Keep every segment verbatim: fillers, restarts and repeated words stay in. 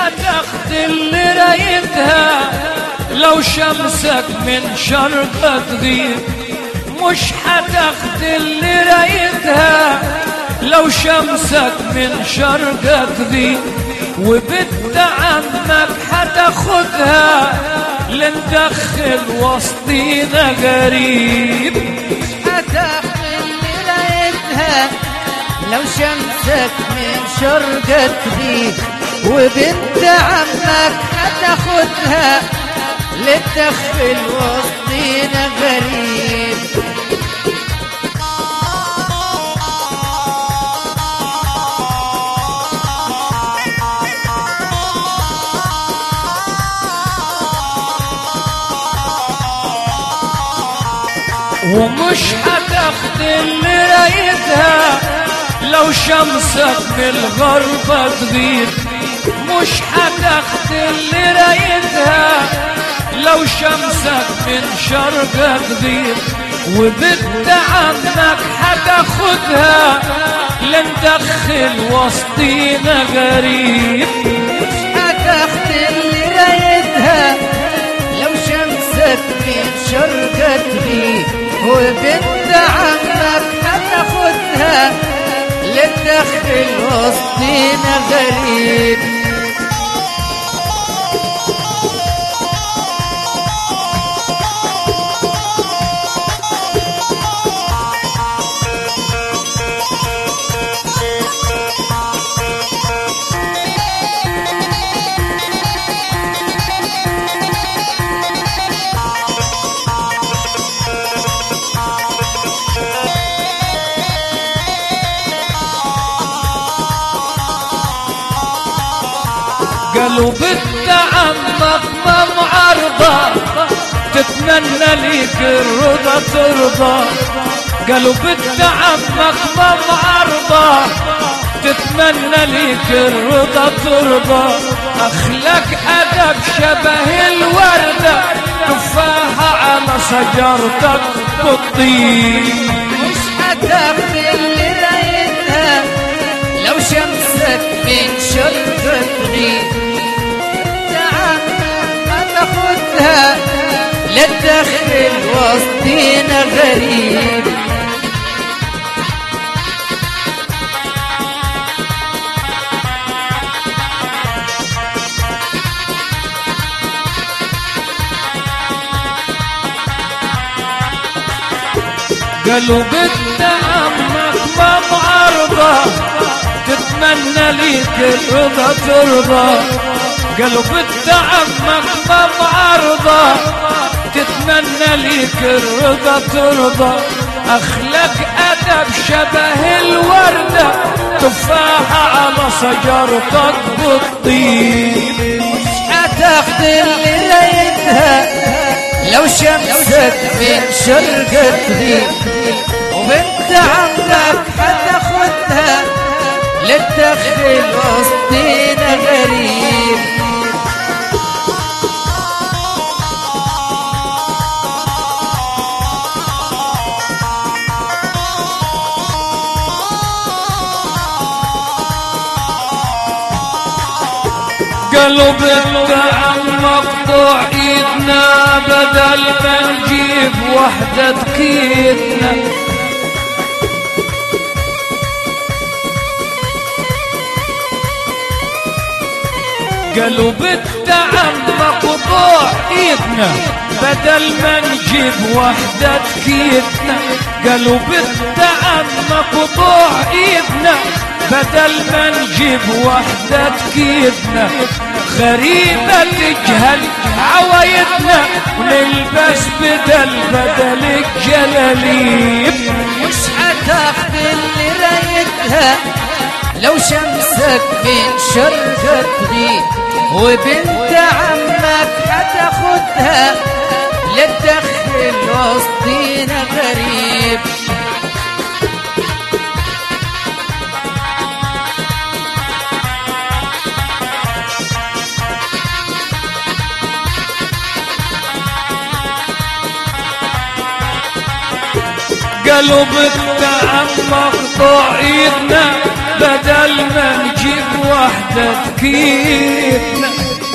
حتاخد اللي رايدها لو شمسك من شرقها تغيب، مش حتاخد اللي رايدها لو شمسك من شرقها تغيب، وبنت عمك حتاخدها لندخل وسطينا غريب. حتاخد اللي رايدها لو شمسك من شرقها تغيب، وبنت عمك حتاخدها لتدخل وسطينا غريب. ومش حتاخد اللي رايدها لو شمسك من الغربة تغيب، مش حتاخد اللي رايدها لو شمسك من شرقها تغيب، وبنت عمك حتاخدها لندخل وسطينا غريب. مش حتاخد اللي رايدها لو شمسك من شرقها تغيب، وبنت عمك حتاخدها لتدخل وسطينا غريب. قالوا بنت عمك ما معرضة تتمنى ليك الرضا ترضى، قالوا بنت عمك ما معرضة تتمنى ليك الرضا ترضى، أخلاق أدب شبه الوردة تفاحة على شجرتك بالطين. مش حتاخد اللي رايدها لو شمسك من شرقها تغيب، بنت عمك ما تاخدها لتدخل وسطينا غريب. قالوا بنت عمك ما معرضة تتمنى ليك الرضا ترضى، قالوا بنت عمك ما معرضة تتمنى ليك الرضا ترضى، أخلاق أدب شبه الوردة تفاحة على شجرتك بالطين. مش حتاخد اللي رايدها لو شمسك من شرقها تغيب، وبنت عمك حتاخدها لتدخل وسطينا غريب. قالوا بنت عمك مقطوع ايدنا بدل ما نجيب وحدة تكيدنا. قالوا بنت عمك مقطوع ايدنا بدل ما نجيب وحدة تكيدنا. قالوا بنت عمك مقطوع ايدنا بدل ما نجيب وحدة تكيدنا. غريبة تجهل عوايدنا ونلبس بدل بدل الجلاليب. مش حتاخد اللي رايدها لو شمسك من شرقها تغيب، وبنت عمك حتاخدها لتدخل وسطينا غريب. قالوا بنت عمك مقطوع ايدنا بدل ما نجيب وحدة تكيدنا.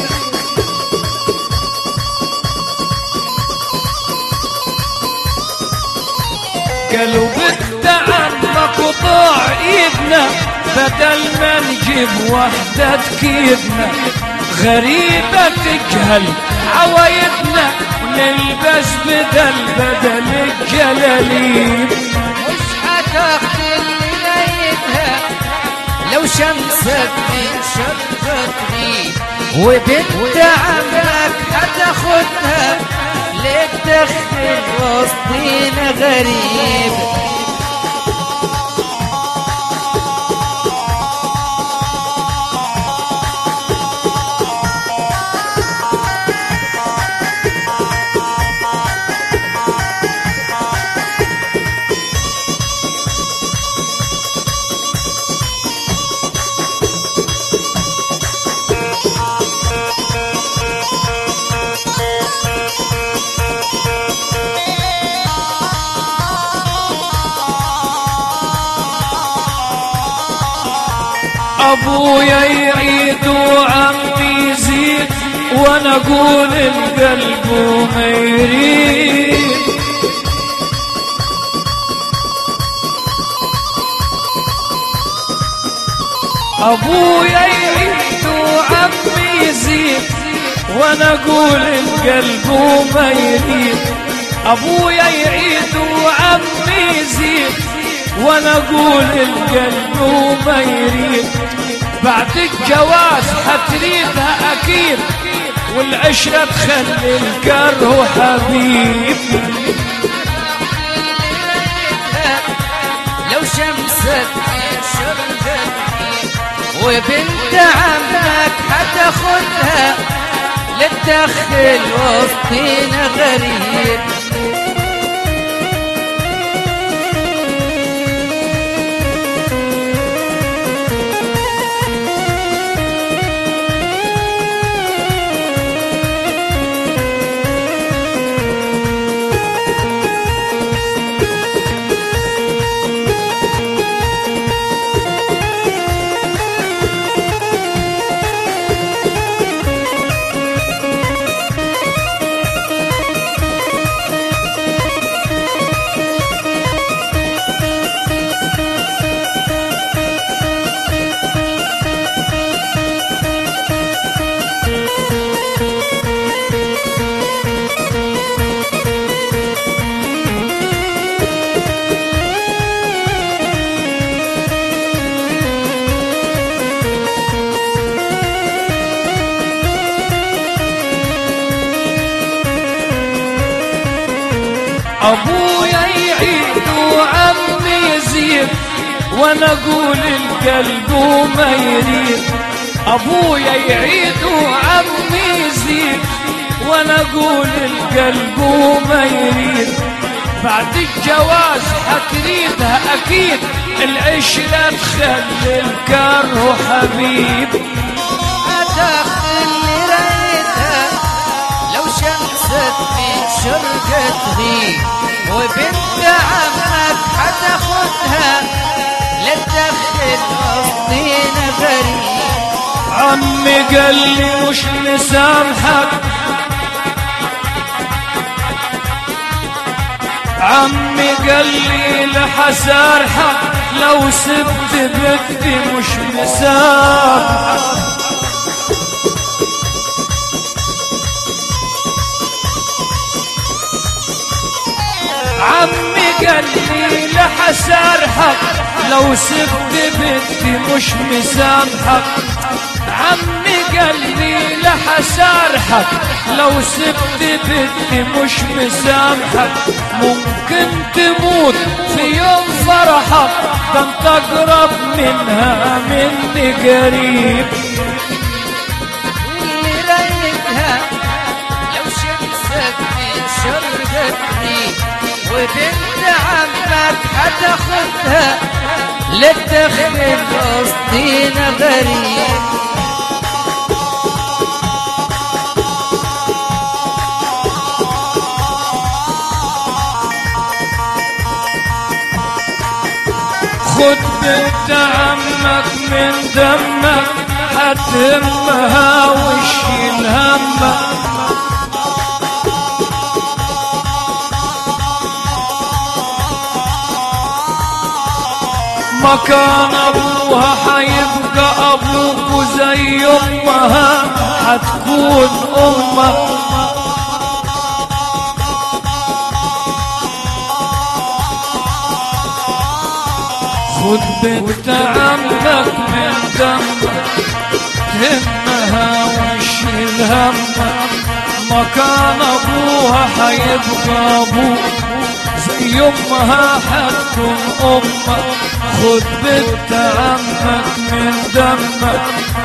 قالوا بالتعمق وطاع ايدنا بدل ما نجيب وحدة تكيدنا. غريبة تجهل عوايدنا نلبس بدل بدل الجلاليب. مش هتاخد اللي ليتها لو شمسك من شرق تغيب، وبنت عمك هتاخدها ليه تدخل وسطينا غريب. ابويا يعيد وعمي يزيد وانا اقول القلب وما يريد. ابويا يعيد وعمي يزيد وانا اقول القلب وما يريد. ابويا يعيد وعمي يزيد وانا اقول القلب وما يريد. بعد الجواز حتريدها اكيد والعشرة تخلي الكره حبيب. لو شمسك من شرقك وبنت عمك هتاخدها لتدخل وسطينا غريب. ابويا يعيد وعمي يزيد وانا اقول القلب وما يريد. ابويا يعيد وعمي يزيد وانا اقول القلب وما يريد. بعد الجواز حتريدها اكيد العشرة تخلي الكره حبيب. هتاخد اللي ريتها لو شمسك من شرقك تغيب، وبنت عمك هتاخدها لتدخل وسطينا غريب. عمي قال لي مش مسامحك، عمي قال لي لحسارحك لو سبت بنتي مش مسامحك. عمي قال لي لحسارحك لو سبت بنتي مش مسامحك. عمي قال لي لحسارحك لو سبت بنتي مش مسامحك. ممكن تموت في يوم فرحك ده انت اقرب منها مني قريب. اللي ريتها لو شمسك من شرقك تغيب، وبنت عمك هتاخدها لتدخل وسطينا غريب. خد بنت عمك من دمك حتهمها وشيل همك مكان ابوها حيبقى ابوك وزي امها حتكون امك خد بنت عمك من دمك همها وشيل همك مكان ابوها حيبقى ابوك زي امها حتكون امك خد بنت عمك من دمك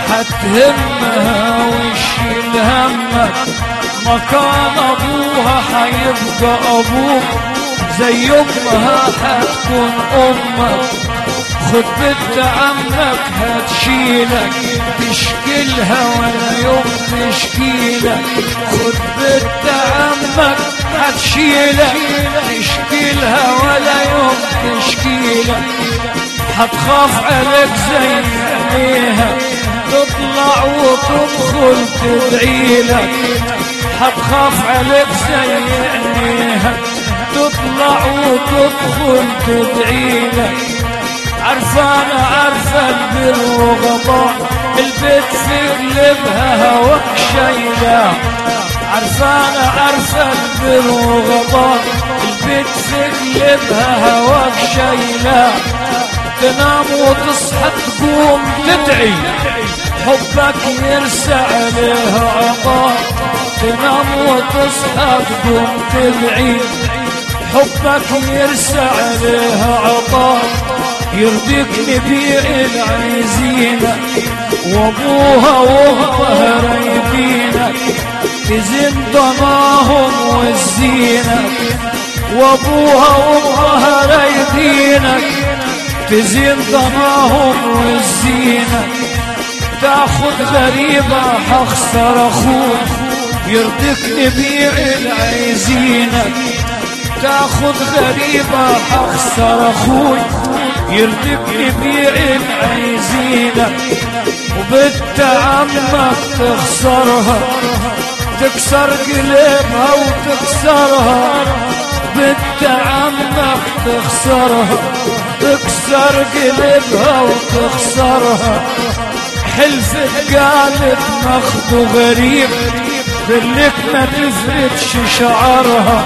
حتهمها وشيل همك مكان ابوها حيبقى ابوك زي امها حتكون امك خد بنت عمك هتشيلك تشكيلها ولا يوم تشكيلك خد بنت عمك هتشيلك تشكيلها ولا يوم تشكيلك هتخاف عليك زي عينيها تطلع وتدخل تدعيلك هتخاف عليك زي عينيها تطلع وتدخل تدعيلك عرفانة عرفة البر وغطاء البيت في قلبها هواك شايلة عرفانة عرفة البر وغطاء البيت في قلبها هواك شايلة تنام وتصحى تقوم تدعي حبك يرسى عليها عطاء تنام وتصحى تقوم تدعي حبك يرسى عليها عطاء يرضيك نبيع العايزينك وابوها وامها رايدينك تزين ضناهم والزينك وابوها وامها رايدينك تزين ضناهم والزينك تاخد غريبة حخسر اخوك يرضيك نبيع العايزينك تاخد غريبة حخسر اخوي يرضيك نبيع العايزينك وبنت عمك تخسرها تكسر قلبها وتكسرها بنت عمك تخسرها تكسر قلبها وتخسرها حلفت قالت ماخذ غريب خليك ما تفردش شعرها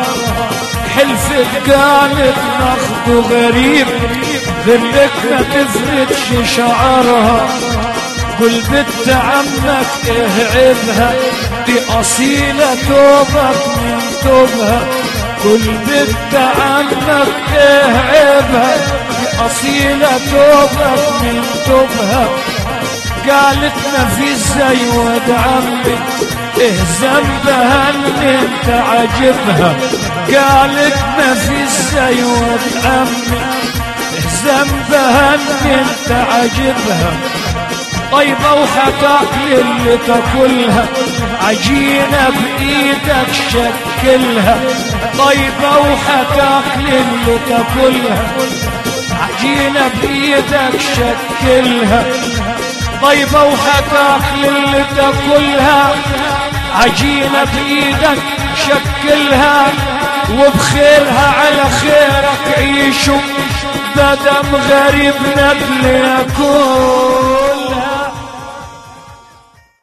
حلفت قالت ماخذ غريب خليك ما تفردش شعرها قل بنت عمك ايه عيبها دي اصيلة توبك من توبها قل بنت عمك ايه عيبها دي اصيلة توبك من توبها قالت ما في زي ود عمي ايه ذنبها ان انت عاجبها قالت ما في زي ود عمي ايه ذنبها ان انت عاجبها طيبة وحتاكل اللي تاكلها عجينة بايدك شكلها طيبة وحتاكل اللي تاكلها عجينة بايدك شكلها طيبة وحتاكل اللي تاكلها عجينة بايدك شكلها وبخيرها على خيرك عيشوا بدم غريب نبل يكون